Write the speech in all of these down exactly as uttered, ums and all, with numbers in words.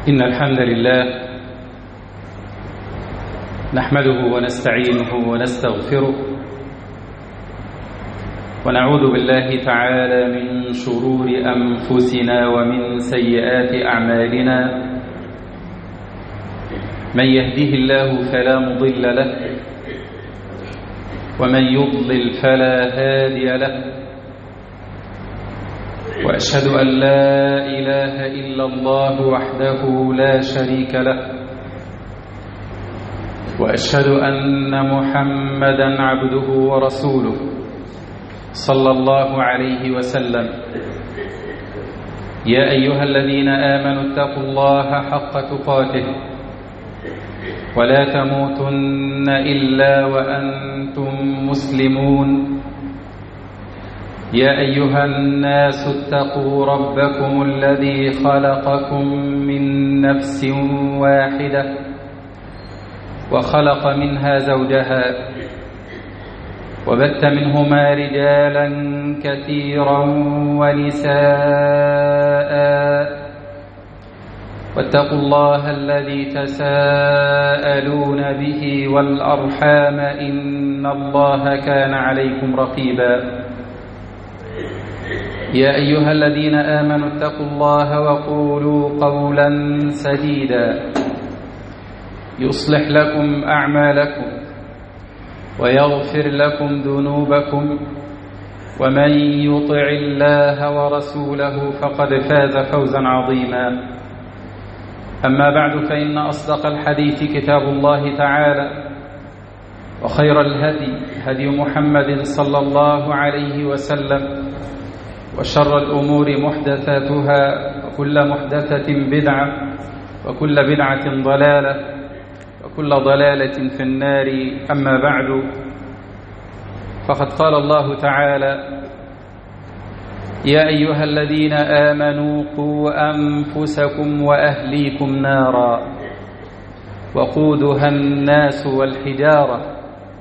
إن الحمد لله نحمده ونستعينه ونستغفره ونعوذ بالله تعالى من شرور أنفسنا ومن سيئات أعمالنا. من يهده الله فلا مضل له ومن يضلل فلا هادي له، وأشهد أن لا إله إلا الله وحده لا شريك له، وأشهد أن محمدًا عبده ورسوله صلى الله عليه وسلم. يا أيها الذين آمنوا اتقوا الله حق تقاته ولا تموتن إلا وأنتم مسلمون. يا أيها الناس اتقوا ربكم الذي خلقكم من نفس واحدة وخلق منها زوجها وبث منهما رجالا كثيرا ونساء، واتقوا الله الذي تساءلون به والأرحام إن الله كان عليكم رقيبا. يا أيها الذين آمنوا اتقوا الله وقولوا قولا سديدا يصلح لكم أعمالكم ويغفر لكم ذنوبكم، ومن يطع الله ورسوله فقد فاز فوزا عظيما. أما بعد، فإن أصدق الحديث كتاب الله تعالى، وخير الهدي هدي محمد صلى الله عليه وسلم، وشر الأمور محدثاتها، وكل محدثة بدعة، وكل بدعة ضلالة، وكل ضلالة في النار. أما بعد، فقد قال الله تعالى: يا أيها الذين آمنوا قوا أنفسكم وأهليكم نارا وقودها الناس والحجارة.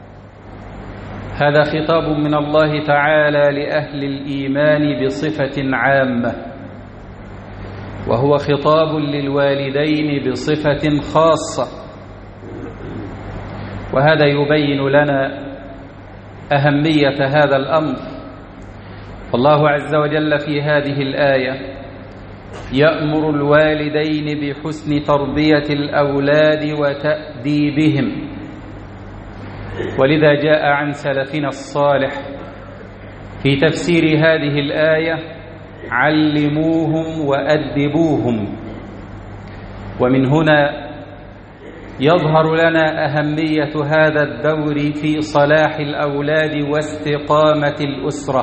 هذا خطاب من الله تعالى لأهل الإيمان بصفة عامة، وهو خطاب للوالدين بصفة خاصة، وهذا يبين لنا أهمية هذا الأمر. الله عز وجل في هذه الآية يأمر الوالدين بحسن تربية الأولاد وتأديبهم، ولذا جاء عن سلفنا الصالح في تفسير هذه الآية: علموهم وأدبوهم. ومن هنا يظهر لنا أهمية هذا الدور في صلاح الأولاد واستقامة الأسرة،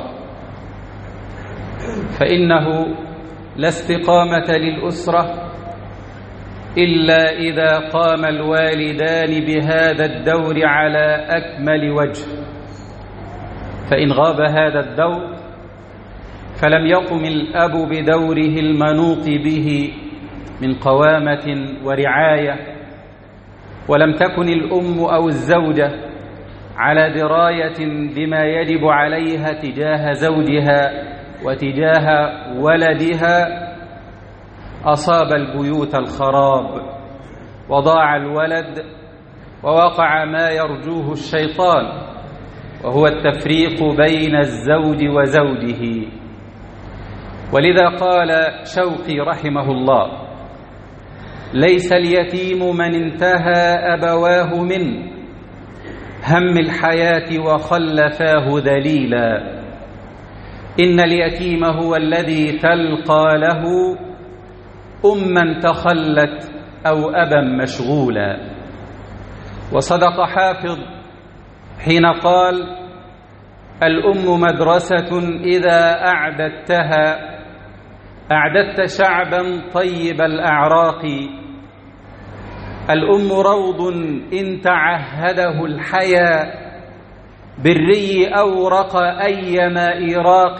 فإنه لا استقامة للأسرة إلا إذا قام الوالدان بهذا الدور على أكمل وجه. فإن غاب هذا الدور فلم يقم الأب بدوره المنوط به من قوامة ورعاية، ولم تكن الأم أو الزوجة على دراية بما يجب عليها تجاه زوجها وتجاه ولدها، أصاب البيوت الخراب، وضاع الولد، ووقع ما يرجوه الشيطان، وهو التفريق بين الزوج وزوجه. ولذا قال شوقي رحمه الله: ليس اليتيم من انتهى أبواه من هم الحياة وخلفاه ذليلا، إن اليتيم هو الذي تلقى له أمًا تخلت أو أبا مشغولا. وصدق حافظ حين قال: الأم مدرسة إذا أعددتها أعددت شعبا طيب الأعراق، الأم روض إن تعهده الحيا بالري أورق أيما إيراق،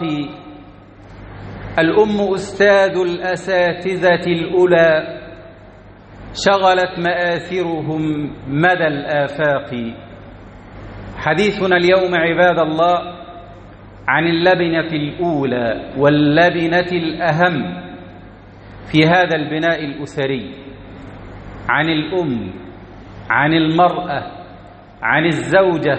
الأم أستاذ الأساتذة الأولى شغلت مآثرهم مدى الآفاق. حديثنا اليوم عباد الله عن اللبنة الأولى واللبنة الأهم في هذا البناء الأسري، عن الأم، عن المرأة، عن الزوجة،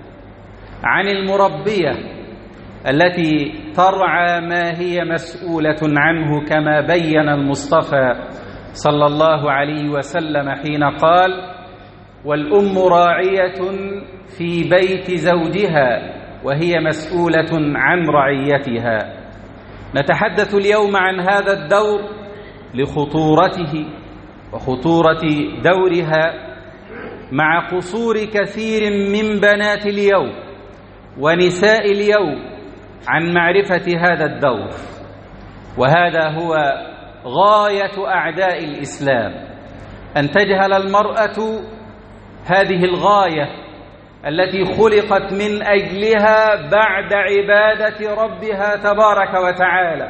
عن المربية التي ترعى ما هي مسؤولة عنه، كما بين المصطفى صلى الله عليه وسلم حين قال: والأم راعية في بيت زوجها وهي مسؤولة عن رعيتها. نتحدث اليوم عن هذا الدور لخطورته وخطورة دورها، مع قصور كثير من بنات اليوم ونساء اليوم عن معرفة هذا الدور. وهذا هو غاية أعداء الإسلام، أن تجهل المرأة هذه الغاية التي خلقت من أجلها بعد عبادة ربها تبارك وتعالى،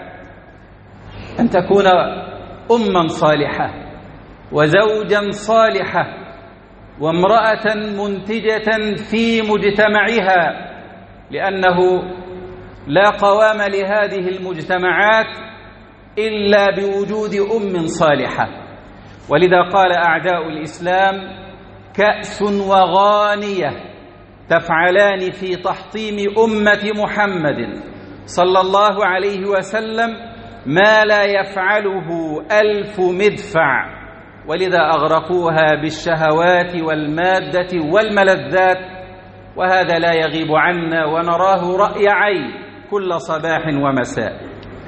أن تكون أماً صالحة وزوجاً صالحة وامرأة منتجة في مجتمعها، لأنه لا قوام لهذه المجتمعات إلا بوجود أم صالحة. ولذا قال أعداء الإسلام: كأس وغانية تفعلان في تحطيم أمة محمد صلى الله عليه وسلم ما لا يفعله ألف مدفع. ولذا أغرقوها بالشهوات والمادة والملذات، وهذا لا يغيب عنا ونراه رأي عين كل صباح ومساء.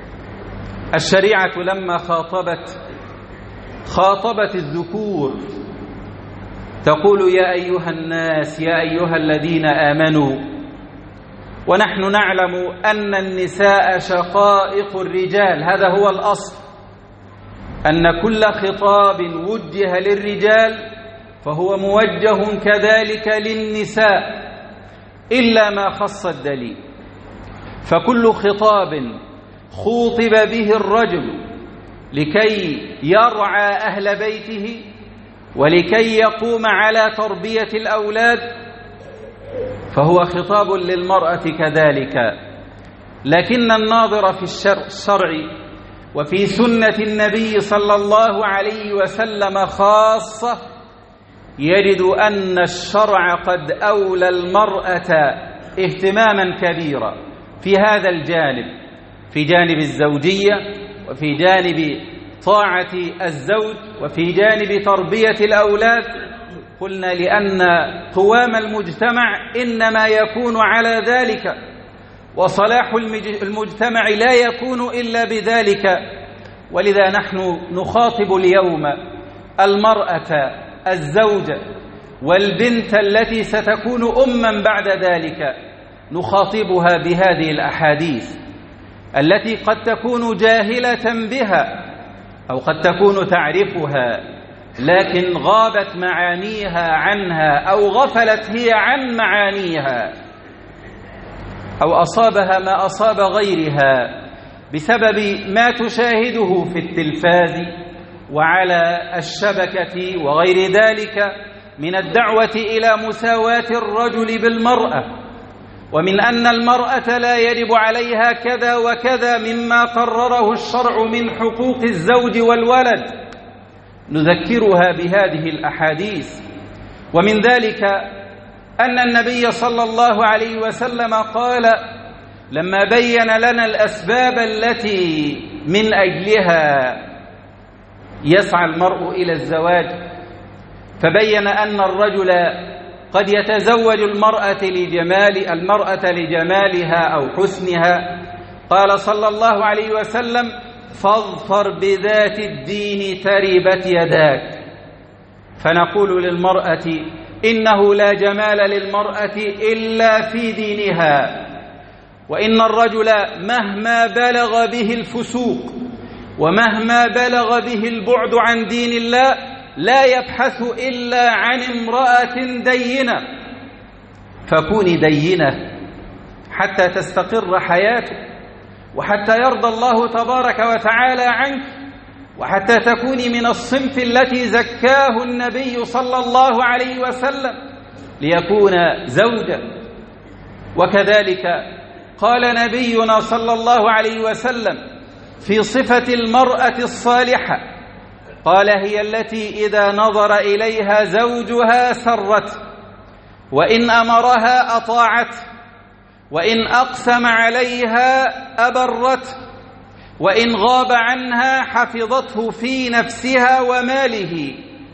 الشريعة لما خاطبت خاطبت الذكور تقول: يا أيها الناس، يا أيها الذين آمنوا. ونحن نعلم أن النساء شقائق الرجال، هذا هو الأصل، أن كل خطاب وجه للرجال فهو موجه كذلك للنساء إلا ما خص الدليل. فكل خطاب خوطب به الرجل لكي يرعى أهل بيته ولكي يقوم على تربية الأولاد فهو خطاب للمرأة كذلك. لكن الناظر في الشرع وفي سنة النبي صلى الله عليه وسلم خاصة يجد أن الشرع قد أولى المرأة اهتماما كبيرا في هذا الجانب، في جانب الزوجية وفي جانب طاعة الزوج وفي جانب تربية الأولاد. قلنا لأن قوام المجتمع إنما يكون على ذلك، وصلاح المجتمع لا يكون إلا بذلك. ولذا نحن نخاطب اليوم المرأة الزوجة والبنت التي ستكون أماً بعد ذلك، نخاطبها بهذه الأحاديث التي قد تكون جاهلة بها أو قد تكون تعرفها لكن غابت معانيها عنها أو غفلت هي عن معانيها، أو أصابها ما أصاب غيرها بسبب ما تشاهده في التلفاز وعلى الشبكة وغير ذلك من الدعوة إلى مساواة الرجل بالمرأة، ومن أن المرأة لا يجب عليها كذا وكذا مما قرره الشرع من حقوق الزوج والولد. نذكرها بهذه الأحاديث. ومن ذلك أن النبي صلى الله عليه وسلم قال لما بين لنا الأسباب التي من أجلها يسعى المرء إلى الزواج، فبين أن الرجل قد يتزوج المرأة لجمال المرأة لجمالها أو حسنها. قال صلى الله عليه وسلم: فاظفر بذات الدين تربت يداك. فنقول للمرأة: إنه لا جمال للمرأة إلا في دينها، وإن الرجل مهما بلغ به الفسوق ومهما بلغ به البعد عن دين الله لا يبحث إلا عن امرأة دينة. فكوني دينة حتى تستقر حياتك، وحتى يرضى الله تبارك وتعالى عنك، وحتى تكوني من الصنف التي زكاه النبي صلى الله عليه وسلم ليكون زوجا. وكذلك قال نبينا صلى الله عليه وسلم في صفة المرأة الصالحة، قال: هي التي إذا نظر إليها زوجها سرت، وإن أمرها أطاعت، وإن أقسم عليها أبرت، وإن غاب عنها حفظته في نفسها وماله.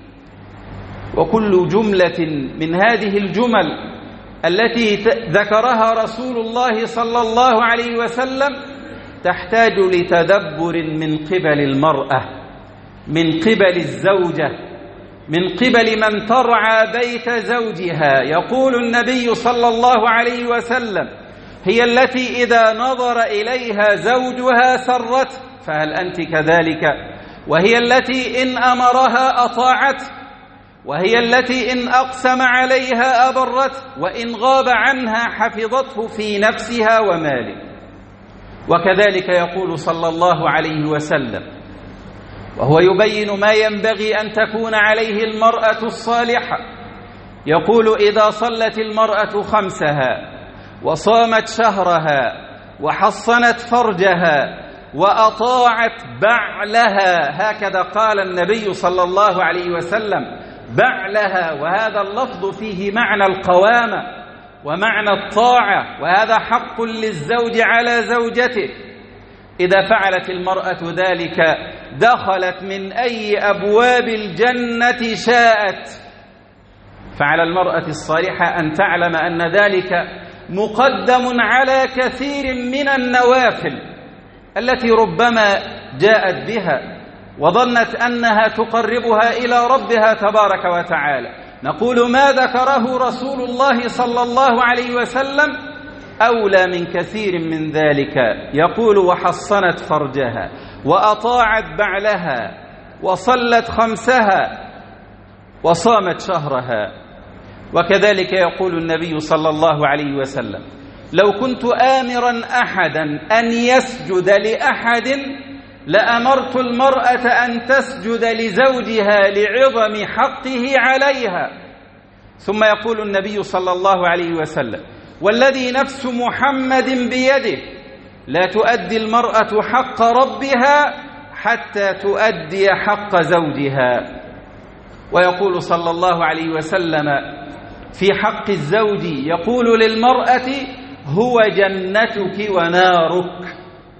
وكل جملة من هذه الجمل التي ذكرها رسول الله صلى الله عليه وسلم تحتاج لتدبر من قبل المرأة، من قبل الزوجة، من قبل من ترعى بيت زوجها. يقول النبي صلى الله عليه وسلم: هي التي إذا نظر إليها زوجها سرت، فهل أنت كذلك؟ وهي التي إن أمرها أطاعت، وهي التي إن أقسم عليها أبرت، وإن غاب عنها حفظته في نفسها وماله. وكذلك يقول صلى الله عليه وسلم وهو يبين ما ينبغي أن تكون عليه المرأة الصالحة، يقول: إذا صلت المرأة خمسها وصامت شهرها وحصنت فرجها وأطاعت بعلها، هكذا قال النبي صلى الله عليه وسلم: بعلها. وهذا اللفظ فيه معنى القوامة ومعنى الطاعة، وهذا حق للزوج على زوجته. إذا فعلت المرأة ذلك دخلت من أي أبواب الجنة شاءت. فعلى المرأة الصالحة أن تعلم أن ذلك مقدم على كثير من النوافل التي ربما جاءت بها وظنت أنها تقربها إلى ربها تبارك وتعالى. نقول: ما ذكره رسول الله صلى الله عليه وسلم أولى من كثير من ذلك. يقول: وحصنت فرجها وأطاعت بعلها وصلت خمسها وصامت شهرها. وكذلك يقول النبي صلى الله عليه وسلم: لو كنت آمرا أحدا أن يسجد لأحد لأمرت المرأة أن تسجد لزوجها لعظم حقه عليها. ثم يقول النبي صلى الله عليه وسلم: والذي نفس محمد بيده لا تؤدي المرأة حق ربها حتى تؤدي حق زوجها. ويقول صلى الله عليه وسلم في حق الزوج، يقول للمرأة: هو جنتك ونارك،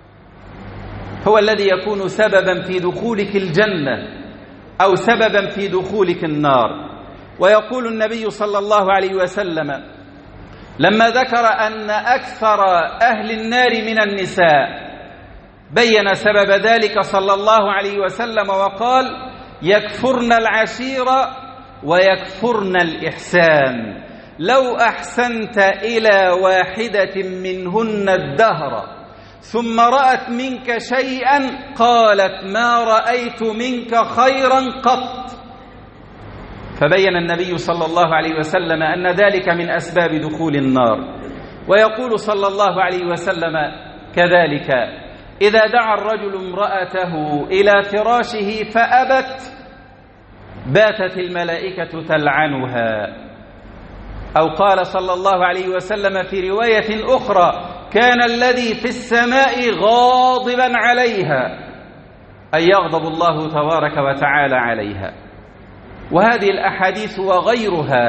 هو الذي يكون سببا في دخولك الجنة أو سببا في دخولك النار. ويقول النبي صلى الله عليه وسلم لما ذكر أن أكثر أهل النار من النساء بين سبب ذلك صلى الله عليه وسلم وقال: يكفرن العشيرة ويكفرن الإحسان. لو أحسنت إلى واحدة منهن الدهر ثم رأت منك شيئا قالت: ما رأيت منك خيرا قط. فبين النبي صلى الله عليه وسلم أن ذلك من أسباب دخول النار. ويقول صلى الله عليه وسلم كذلك: إذا دعا الرجل امرأته إلى فراشه فأبت باتت الملائكة تلعنها. أو قال صلى الله عليه وسلم في رواية أخرى: كان الذي في السماء غاضبا عليها، أي يغضب الله تبارك وتعالى عليها. وهذه الأحاديث وغيرها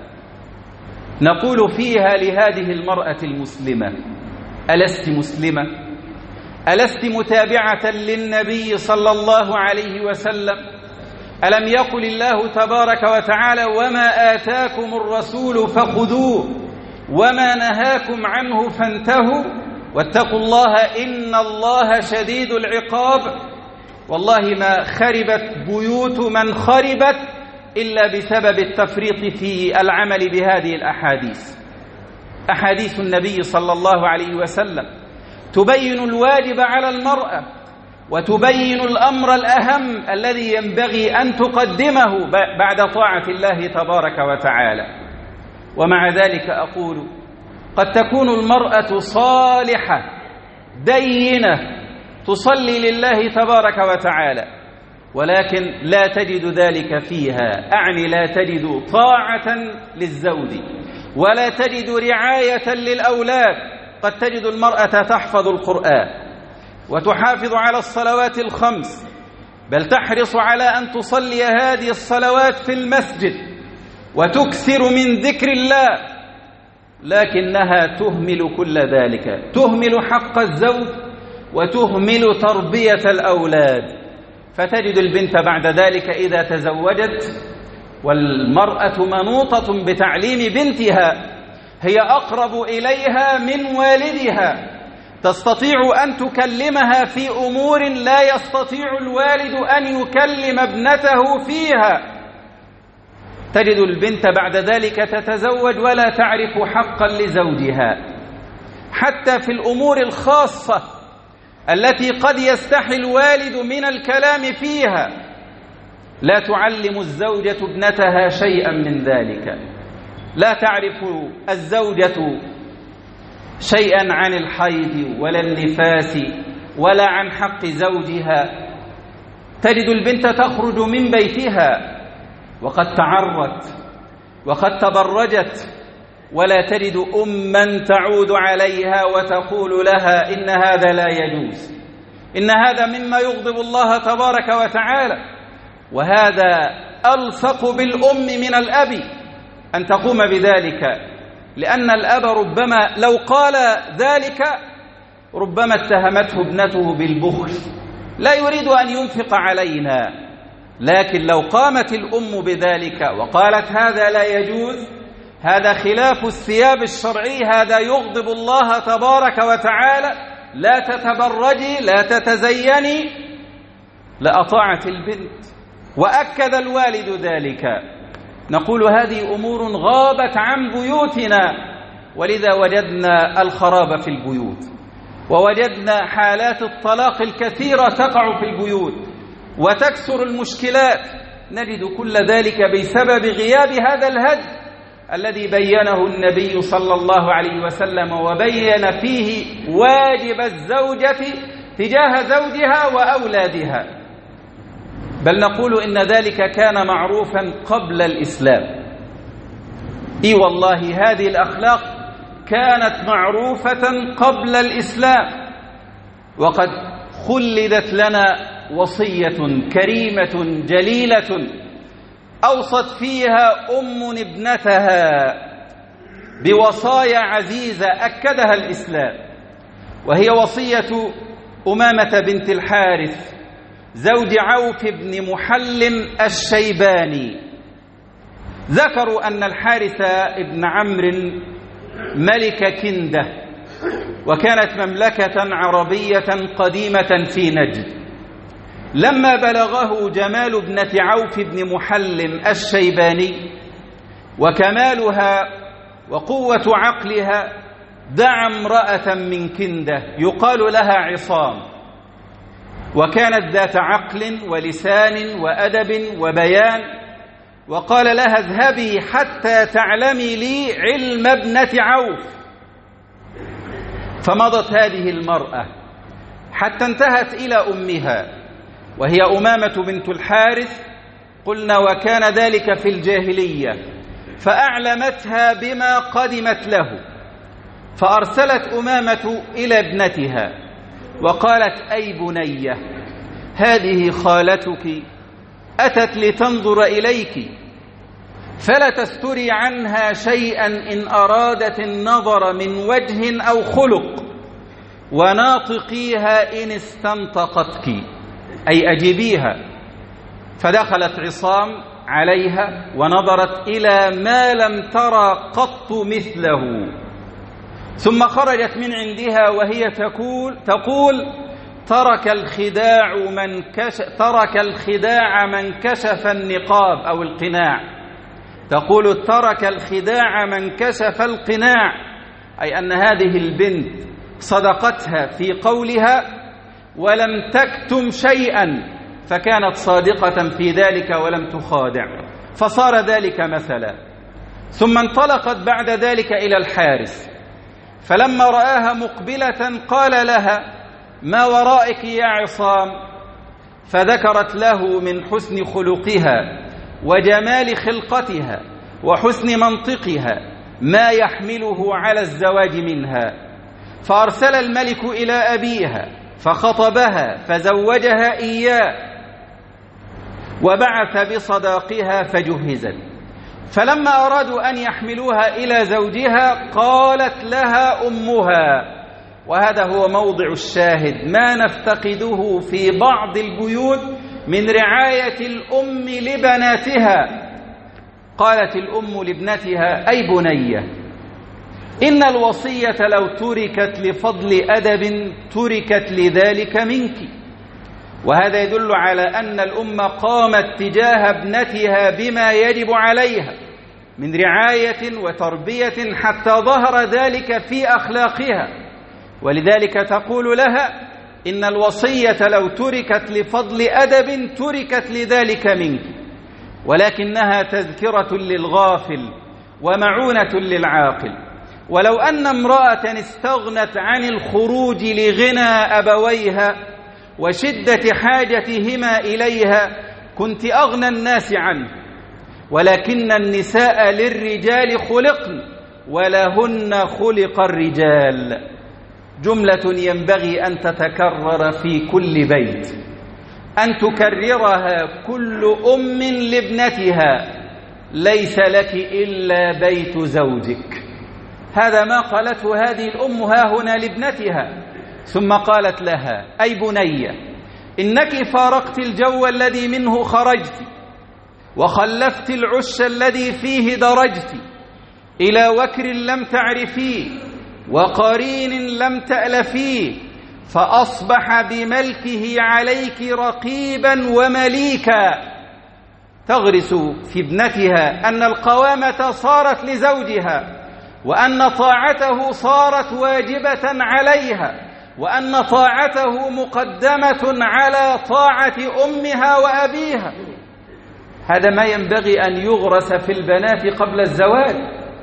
نقول فيها لهذه المرأة المسلمة: ألست مسلمة؟ ألست متابعة للنبي صلى الله عليه وسلم؟ ألم يقل الله تبارك وتعالى: وما آتاكم الرسول فخذوه وما نهاكم عنه فانتهوا واتقوا الله إن الله شديد العقاب. والله ما خربت بيوت من خربت إلا بسبب التفريط في العمل بهذه الأحاديث. أحاديث النبي صلى الله عليه وسلم تبين الواجب على المرأة وتبين الأمر الأهم الذي ينبغي أن تقدمه بعد طاعة الله تبارك وتعالى. ومع ذلك أقول: قد تكون المرأة صالحة دينة تصلي لله تبارك وتعالى، ولكن لا تجد ذلك فيها، أعني لا تجد طاعة للزوج ولا تجد رعاية للأولاد. قد تجد المرأة تحفظ القرآن وتحافظ على الصلوات الخمس بل تحرص على أن تصلي هذه الصلوات في المسجد وتكثر من ذكر الله، لكنها تهمل كل ذلك، تهمل حق الزوج وتهمل تربية الأولاد. فتجد البنت بعد ذلك إذا تزوجت والمرأة منوطة بتعليم بنتها، هي أقرب إليها من والدها، تستطيع أن تكلمها في أمور لا يستطيع الوالد أن يكلم ابنته فيها. تجد البنت بعد ذلك تتزوج ولا تعرف حقا لزوجها، حتى في الأمور الخاصة التي قد يستحي الوالد من الكلام فيها لا تعلم الزوجة ابنتها شيئا من ذلك. لا تعرف الزوجة شيئا عن الحيض ولا النفاس ولا عن حق زوجها. تجد البنت تخرج من بيتها وقد تعرت وقد تبرجت، ولا تجد أما تعود عليها وتقول لها إن هذا لا يجوز، إن هذا مما يغضب الله تبارك وتعالى. وهذا ألصق بالأم من الأب أن تقوم بذلك، لأن الأب ربما لو قال ذلك ربما اتهمته ابنته بالبخل، لا يريد أن ينفق علينا. لكن لو قامت الأم بذلك وقالت هذا لا يجوز، هذا خلاف الثياب الشرعي، هذا يغضب الله تبارك وتعالى، لا تتبرجي لا تتزيني، لأطاعت البنت. وأكد الوالد ذلك. نقول هذه أمور غابت عن بيوتنا، ولذا وجدنا الخراب في البيوت، ووجدنا حالات الطلاق الكثيرة تقع في البيوت وتكسر المشكلات. نجد كل ذلك بسبب غياب هذا الهدي الذي بينه النبي صلى الله عليه وسلم، وبين فيه واجب الزوجة تجاه زوجها وأولادها. بل نقول إن ذلك كان معروفا قبل الإسلام. إي والله هذه الأخلاق كانت معروفة قبل الإسلام، وقد خلدت لنا وصية كريمة جليلة أوصت فيها أم ابنتها بوصايا عزيزة أكدها الإسلام، وهي وصية أمامة بنت الحارث زوج عوف بن محلم الشيباني. ذكروا أن الحارث بن عمرو ملك كندة، وكانت مملكة عربية قديمة في نجد. لما بلغه جمال ابنة عوف بن محلم الشيباني وكمالها وقوة عقلها، دعا امرأة من كندة يقال لها عصام، وكانت ذات عقل ولسان وأدب وبيان، وقال لها اذهبي حتى تعلمي لي علم ابنة عوف. فمضت هذه المرأة حتى انتهت إلى أمها وهي أمامة بنت الحارث، قلنا وكان ذلك في الجاهلية، فأعلمتها بما قدمت له. فأرسلت أمامة إلى ابنتها وقالت أي بنية، هذه خالتك أتت لتنظر إليك، فلا تستري عنها شيئا إن أرادت النظر من وجه أو خلق، وناطقيها إن استنطقتك، أي أجيبيها. فدخلت عصام عليها ونظرت إلى ما لم ترى قط مثله، ثم خرجت من عندها وهي تقول تقول ترك الخداع من كشف ترك الخداع من كشف النقاب أو القناع. تقول ترك الخداع من كشف القناع، أي أن هذه البنت صدقتها في قولها ولم تكتم شيئا، فكانت صادقة في ذلك ولم تخادع، فصار ذلك مثلا. ثم انطلقت بعد ذلك إلى الحارث، فلما رآها مقبلة قال لها ما ورائك يا عصام؟ فذكرت له من حسن خلقها وجمال خلقتها وحسن منطقها ما يحمله على الزواج منها. فأرسل الملك إلى أبيها فخطبها فزوجها إياه، وبعث بصداقها فجهزت. فلما أرادوا أن يحملوها إلى زوجها قالت لها أمها، وهذا هو موضع الشاهد، ما نفتقده في بعض البيوت من رعاية الأم لبناتها. قالت الأم لابنتها: أي بنية، إن الوصية لو تركت لفضل أدب تركت لذلك منك. وهذا يدل على أن الأم قامت تجاه ابنتها بما يجب عليها من رعاية وتربية حتى ظهر ذلك في أخلاقها، ولذلك تقول لها: إن الوصية لو تركت لفضل أدب تركت لذلك منك، ولكنها تذكرة للغافل ومعونة للعاقل. ولو أن امرأة استغنت عن الخروج لغنى أبويها وشدة حاجتهما إليها كنت أغنى الناس عنه، ولكن النساء للرجال خلقن ولهن خلق الرجال. جملة ينبغي أن تتكرر في كل بيت، أن تكررها كل أم لابنتها: ليس لك إلا بيت زوجك. هذا ما قالته هذه الأم ها هنا لابنتها. ثم قالت لها: أي بنية، إنك فارقت الجو الذي منه خرجت، وخلفت العش الذي فيه درجت، إلى وكر لم تعرفيه وقرين لم تألفيه، فأصبح بملكه عليك رقيبا ومليكا. تغرس في ابنتها أن القوامة صارت لزوجها، وأن طاعته صارت واجبة عليها، وأن طاعته مقدمة على طاعة أمها وأبيها. هذا ما ينبغي أن يغرس في البنات قبل الزواج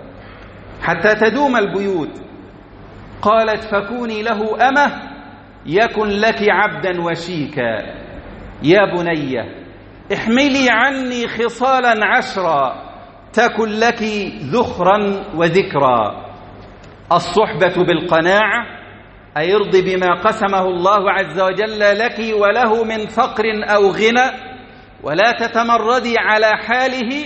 حتى تدوم البيوت. قالت: فكوني له أمة يكن لك عبدا وشيكا. يا بني، احملي عني خصالا عشرا تكن لك ذخرا وذكرا. الصحبة بالقناعة، أي ارضي بما قسمه الله عز وجل لك وله من فقر أو غنى ولا تتمردي على حاله.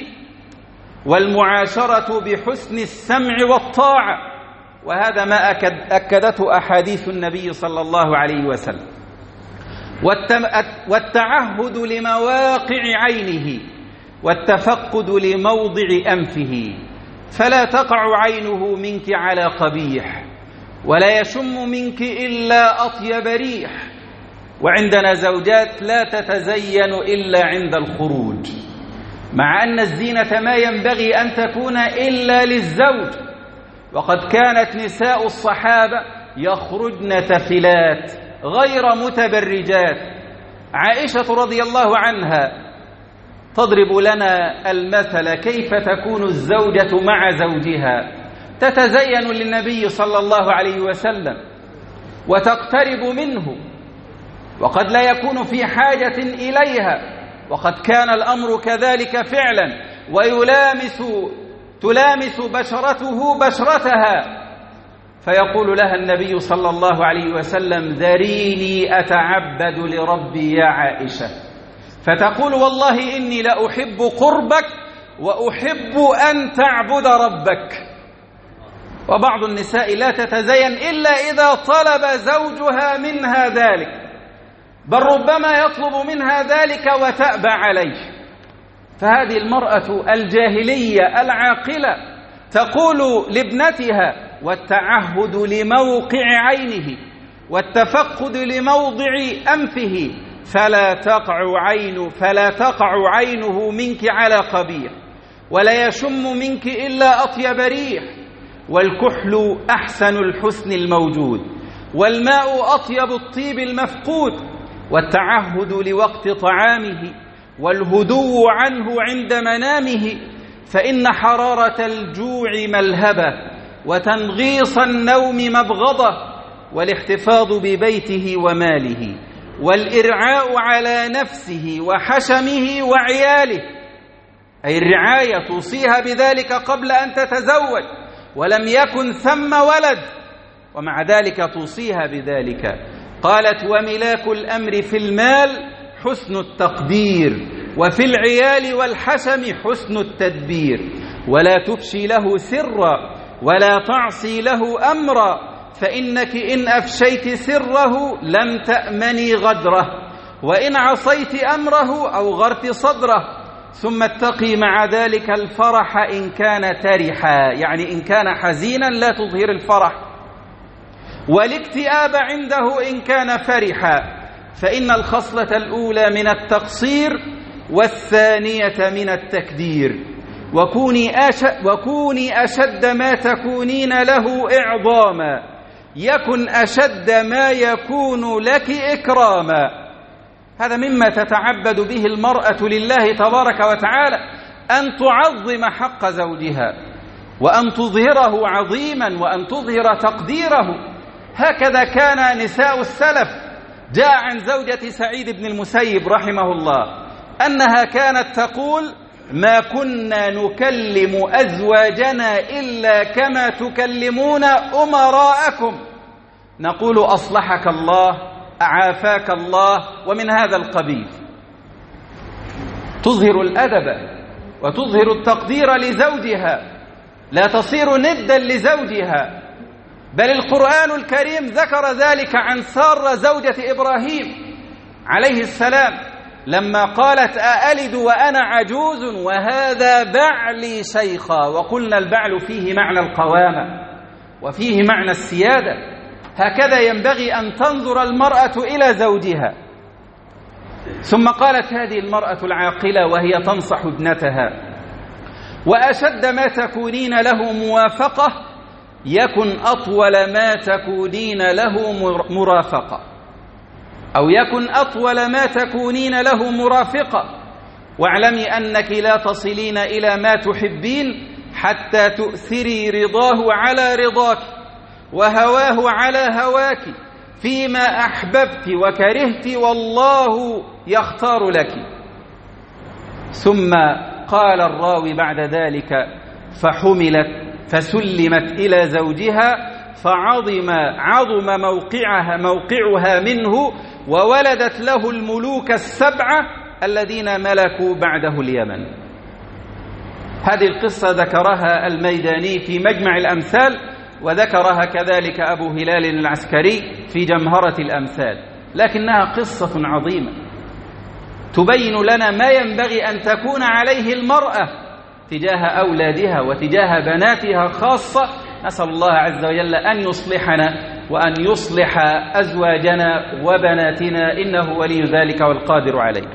والمعاشرة بحسن السمع والطاعة، وهذا ما أكد أكدته أحاديث النبي صلى الله عليه وسلم. والتعهد لمواقع عينه والتفقد لموضع أنفه، فلا تقع عينه منك على قبيح ولا يشم منك إلا أطيب ريح. وعندنا زوجات لا تتزين إلا عند الخروج، مع أن الزينة ما ينبغي أن تكون إلا للزوج. وقد كانت نساء الصحابة يخرجن تفلات غير متبرجات. عائشة رضي الله عنها تضرب لنا المثل كيف تكون الزوجة مع زوجها: تتزين للنبي صلى الله عليه وسلم وتقترب منه، وقد لا يكون في حاجة إليها، وقد كان الأمر كذلك فعلا، ويلامس تلامس بشرته بشرتها، فيقول لها النبي صلى الله عليه وسلم: ذريني أتعبد لربي يا عائشة. فتقول: والله إني لأحب قربك وأحب أن تعبد ربك. وبعض النساء لا تتزين إلا إذا طلب زوجها منها ذلك، بل ربما يطلب منها ذلك وتأبى عليه. فهذه المرأة الجاهلية العاقلة تقول لابنتها: والتعهد لموقع عينه والتفقد لموضع أنفه، فلا تقع عين فلا تقع عينه منك على قبيح ولا يشم منك إلا أطيب ريح. والكحل أحسن الحسن الموجود، والماء أطيب الطيب المفقود. والتعهد لوقت طعامه والهدوء عنه عند منامه، فإن حرارة الجوع ملهبة وتنغيص النوم مبغضة. والاحتفاظ ببيته وماله والإرعاء على نفسه وحشمه وعياله، أي الرعاية توصيها بذلك قبل أن تتزوج ولم يكن ثم ولد، ومع ذلك توصيها بذلك. قالت: وملاك الأمر في المال حسن التقدير وفي العيال والحشم حسن التدبير، ولا تفشي له سرا ولا تعصي له أمرا، فإنك إن أفشيت سره لم تأمني غدره، وإن عصيت أمره أوغرت صدره. ثم اتقي مع ذلك الفرح إن كان ترحا، يعني إن كان حزينا لا تظهر الفرح، والاكتئاب عنده إن كان فرحا، فإن الخصلة الأولى من التقصير والثانية من التكدير. وكوني أشد, وكوني أشد ما تكونين له إعظاما، يكن أشد ما يكون لك إكراما. هذا مما تتعبد به المرأة لله تبارك وتعالى، أن تعظم حق زوجها، وأن تظهره عظيما، وأن تظهر تقديره. هكذا كان نساء السلف. جاء عن زوجة سعيد بن المسيب رحمه الله أنها كانت تقول: ما كنا نكلم أزواجنا إلا كما تكلمون أمراءكم، نقول أصلحك الله، أعافاك الله، ومن هذا القبيل. تظهر الأدب وتظهر التقدير لزوجها، لا تصير ندا لزوجها. بل القرآن الكريم ذكر ذلك عن سارة زوجة إبراهيم عليه السلام لما قالت: أألد وأنا عجوز وهذا بعلي شيخا. وقلنا البعل فيه معنى القوامة وفيه معنى السيادة. هكذا ينبغي أن تنظر المرأة إلى زوجها. ثم قالت هذه المرأة العاقلة وهي تنصح ابنتها: وأشد ما تكونين له موافقة يكن أطول ما تكونين له مرافقة، أو يكن أطول ما تكونين له مرافقة، واعلمي أنك لا تصلين إلى ما تحبين حتى تؤثري رضاه على رضاك وهواه على هواك، فيما أحببت وكرهت والله يختار لك. ثم قال الراوي بعد ذلك: فحملت فسلمت إلى زوجها فعظم عظم موقعها موقعها منه، وولدت له الملوك السبعة الذين ملكوا بعده اليمن. هذه القصة ذكرها الميداني في مجمع الأمثال، وذكرها كذلك أبو هلال العسكري في جمهرة الأمثال، لكنها قصة عظيمة تبين لنا ما ينبغي أن تكون عليه المرأة تجاه أولادها وتجاه بناتها خاصة. نسأل الله عز وجل أن يصلحنا وأن يصلح أزواجنا وبناتنا، إنه ولي ذلك والقادر عليه.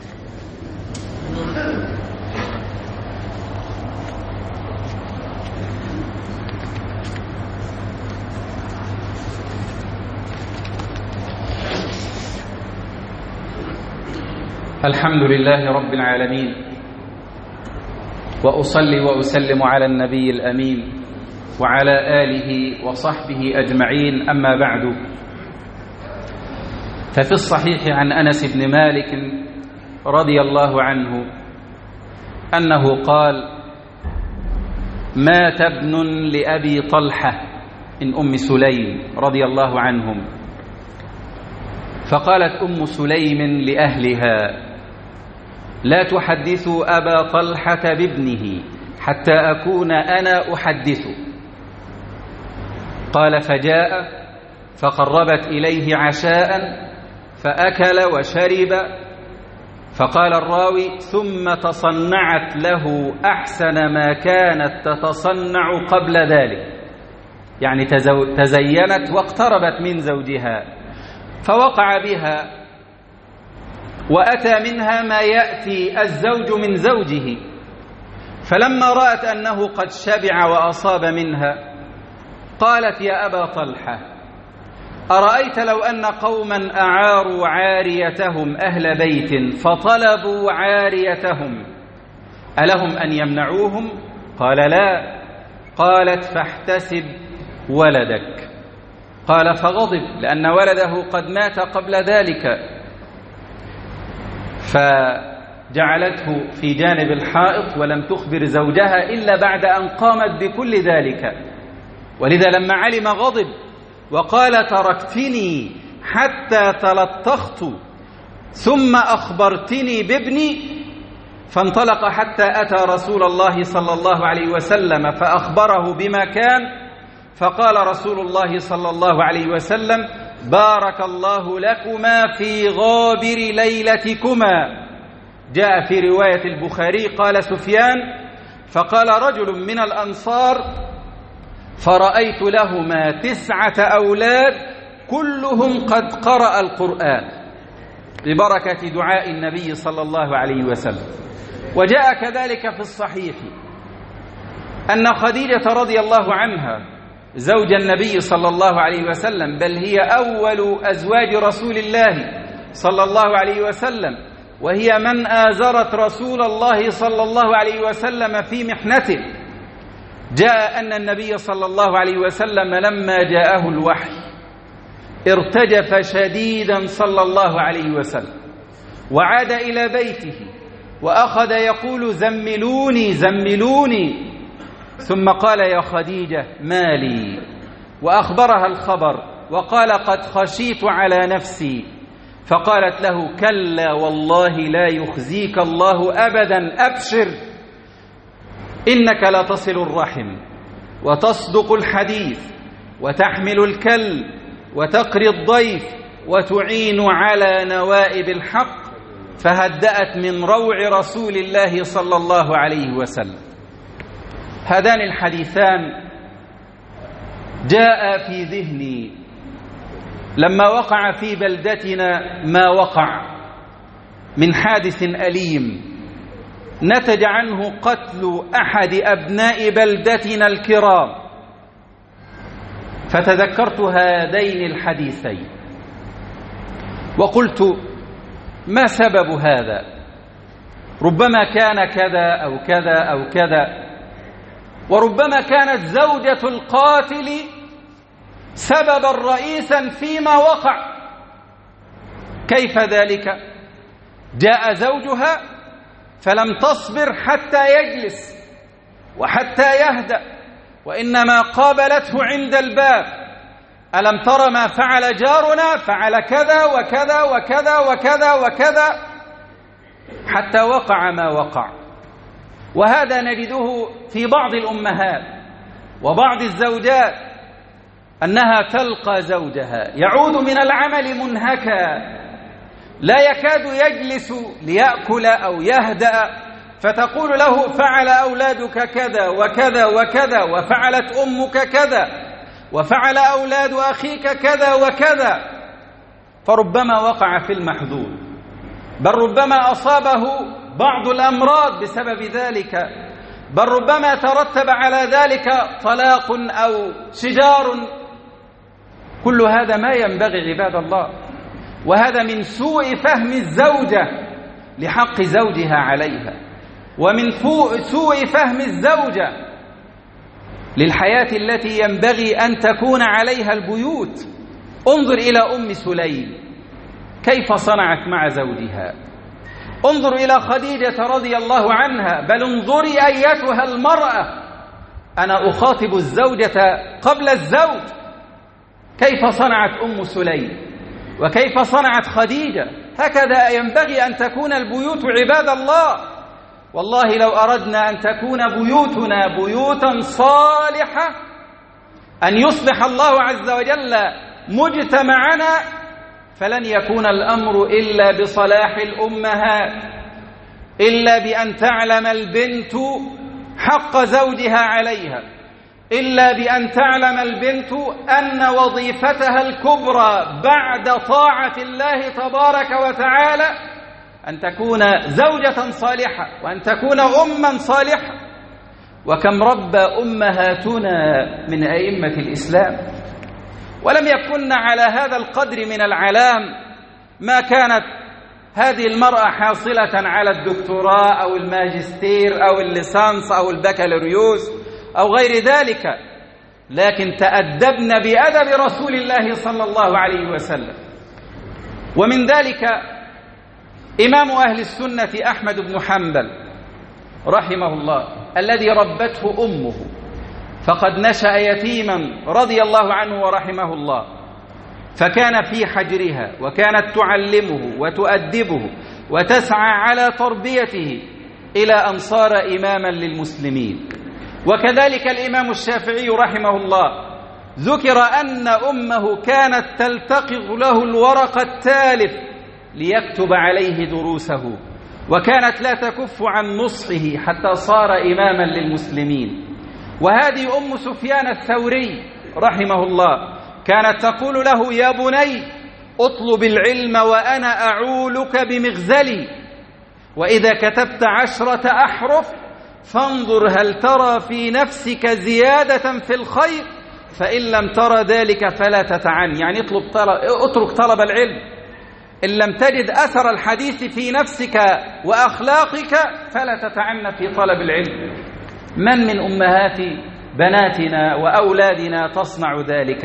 الحمد لله رب العالمين، وأصلي وأسلم على النبي الأمين وعلى آله وصحبه أجمعين، أما بعد. ففي الصحيح عن أنس بن مالك رضي الله عنه أنه قال: مات ابن لأبي طلحة من أم سليم رضي الله عنهم، فقالت أم سليم لأهلها: لا تحدثوا أبا طلحة بابنه حتى أكون أنا أحدثه. قال: فجاء فقربت إليه عشاء فأكل وشرب. فقال الراوي: ثم تصنعت له أحسن ما كانت تتصنع قبل ذلك، يعني تزينت واقتربت من زوجها، فوقع بها وأتى منها ما يأتي الزوج من زوجه. فلما رأت أنه قد شبع وأصاب منها قالت: يا أبا طلحة، أرأيت لو أن قوما أعاروا عاريتهم أهل بيت فطلبوا عاريتهم ألهم أن يمنعوهم؟ قال: لا. قالت: فاحتسب ولدك. قال: فغضب لأن ولده قد مات قبل ذلك، فجعلته في جانب الحائط ولم تخبر زوجها إلا بعد أن قامت بكل ذلك. ولذا لما علم غضب وقال: تركتني حتى تلطخت ثم أخبرتني بابني، فانطلق حتى أتى رسول الله صلى الله عليه وسلم فأخبره بما كان، فقال رسول الله صلى الله عليه وسلم: بارك الله لكما في غابر ليلتكما. جاء في رواية البخاري قال سفيان: فقال رجل من الأنصار: فرأيت لهما تسعة أولاد كلهم قد قرأ القرآن، ببركة دعاء النبي صلى الله عليه وسلم. وجاء كذلك في الصحيح أن خديجة رضي الله عنها زوج النبي صلى الله عليه وسلم، بل هي أول أزواج رسول الله صلى الله عليه وسلم، وهي من آزرت رسول الله صلى الله عليه وسلم في محنته. جاء أن النبي صلى الله عليه وسلم لما جاءه الوحي ارتجف شديدا صلى الله عليه وسلم، وعاد إلى بيته وأخذ يقول: زملوني زملوني، ثم قال: يا خديجة ما لي؟ وأخبرها الخبر وقال: قد خشيت على نفسي. فقالت له: كلا والله لا يخزيك الله أبدا، أبشر، إنك لتصل الرحم وتصدق الحديث وتحمل الكل وتقري الضيف وتعين على نوائب الحق. فهدأت من روع رسول الله صلى الله عليه وسلم. هذان الحديثان جاء في ذهني لما وقع في بلدتنا ما وقع من حادث أليم نتج عنه قتل أحد أبناء بلدتنا الكرام، فتذكرت هذين الحديثين وقلت: ما سبب هذا؟ ربما كان كذا أو كذا أو كذا، وربما كانت زوجة القاتل سببا رئيسا فيما وقع. كيف ذلك؟ جاء زوجها فلم تصبر حتى يجلس وحتى يهدأ، وإنما قابلته عند الباب: ألم تر ما فعل جارنا؟ فعل كذا وكذا وكذا وكذا وكذا، حتى وقع ما وقع. وهذا نجده في بعض الأمهات وبعض الزوجات، أنها تلقى زوجها يعود من العمل منهكا لا يكاد يجلس ليأكل أو يهدأ، فتقول له: فعل أولادك كذا وكذا وكذا، وفعلت أمك كذا، وفعل أولاد أخيك كذا وكذا. فربما وقع في المحظور، بل ربما أصابه بعض الأمراض بسبب ذلك، بل ربما ترتب على ذلك طلاق أو شجار. كل هذا ما ينبغي عباد الله، وهذا من سوء فهم الزوجة لحق زوجها عليها، ومن سوء فهم الزوجة للحياة التي ينبغي أن تكون عليها البيوت. انظر إلى أم سليم كيف صنعت مع زوجها، انظر إلى خديجة رضي الله عنها، بل انظري أيتها المرأة، أنا أخاطب الزوجة قبل الزوج، كيف صنعت أم سليم وكيف صنعت خديجة. هكذا ينبغي أن تكون البيوت عباد الله. والله لو أردنا أن تكون بيوتنا بيوتا صالحة، أن يصلح الله عز وجل مجتمعنا، فلن يكون الأمر إلا بصلاح الأمهات، إلا بأن تعلم البنت حق زوجها عليها، إلا بأن تعلم البنت أن وظيفتها الكبرى بعد طاعة الله تبارك وتعالى أن تكون زوجة صالحة وأن تكون أما صالحة. وكم ربى أمهاتنا من أئمة الإسلام، ولم يكن على هذا القدر من العلام ما كانت هذه المرأة حاصلة على الدكتوراه أو الماجستير أو الليسانس أو البكالوريوس أو غير ذلك، لكن تأدبن بأدب رسول الله صلى الله عليه وسلم. ومن ذلك إمام أهل السنة أحمد بن حنبل رحمه الله الذي ربته أمه، فقد نشأ يتيما رضي الله عنه ورحمه الله، فكان في حجرها وكانت تعلمه وتؤدبه وتسعى على تربيته، إلى أن صار إماما للمسلمين. وكذلك الإمام الشافعي رحمه الله ذكر أن أمه كانت تلتقط له الورق التالف ليكتب عليه دروسه، وكانت لا تكف عن نصحه حتى صار إماما للمسلمين. وهذه أم سفيان الثوري رحمه الله كانت تقول له: يا بني اطلب العلم وأنا أعولك بمغزلي، وإذا كتبت عشرة أحرف فانظر هل ترى في نفسك زيادة في الخير، فإن لم ترى ذلك فلا تتعن. يعني اطلب طلب اترك طلب العلم، إن لم تجد أثر الحديث في نفسك وأخلاقك فلا تتعن في طلب العلم. من من أمهات بناتنا وأولادنا تصنع ذلك؟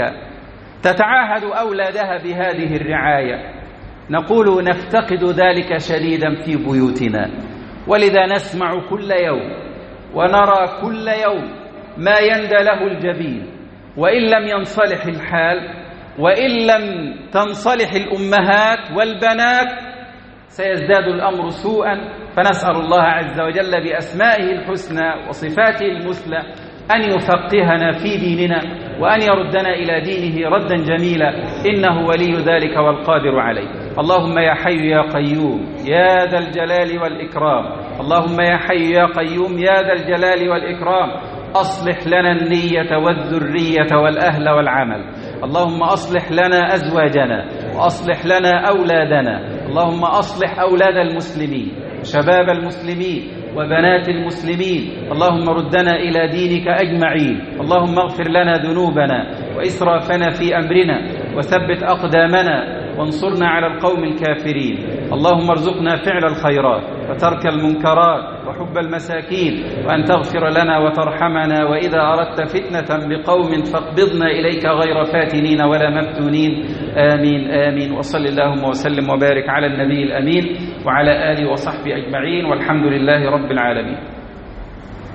تتعاهد أولادها بهذه الرعاية. نقول نفتقد ذلك شديدا في بيوتنا، ولذا نسمع كل يوم ونرى كل يوم ما يندى له الجبين. وإن لم ينصلح الحال، وإن لم تنصلح الأمهات والبنات، سيزداد الأمر سوءا. فنسأل الله عز وجل بأسمائه الحسنى وصفاته المثلى أن يفقهنا في ديننا، وأن يردنا إلى دينه ردا جميلا، إنه ولي ذلك والقادر عليه. اللهم يا حي يا قيوم يا ذا الجلال والإكرام، اللهم يا حي يا قيوم يا ذا الجلال والإكرام، أصلح لنا النية والذرية والأهل والعمل. اللهم أصلح لنا أزواجنا وأصلح لنا أولادنا. اللهم أصلح أولاد المسلمين، شباب المسلمين وبنات المسلمين. اللهم ردنا إلى دينك أجمعين. اللهم اغفر لنا ذنوبنا وإسرافنا في أمرنا، وثبت أقدامنا، وانصرنا على القوم الكافرين. اللهم ارزقنا فعل الخيرات وترك المنكرات وحب المساكين، وأن تغفر لنا وترحمنا، وإذا أردت فتنة بقوم فاقبضنا إليك غير فاتنين ولا مفتونين. آمين آمين. وصل اللهم وسلم وبارك على النبي الأمين وعلى آله وصحبه أجمعين، والحمد لله رب العالمين.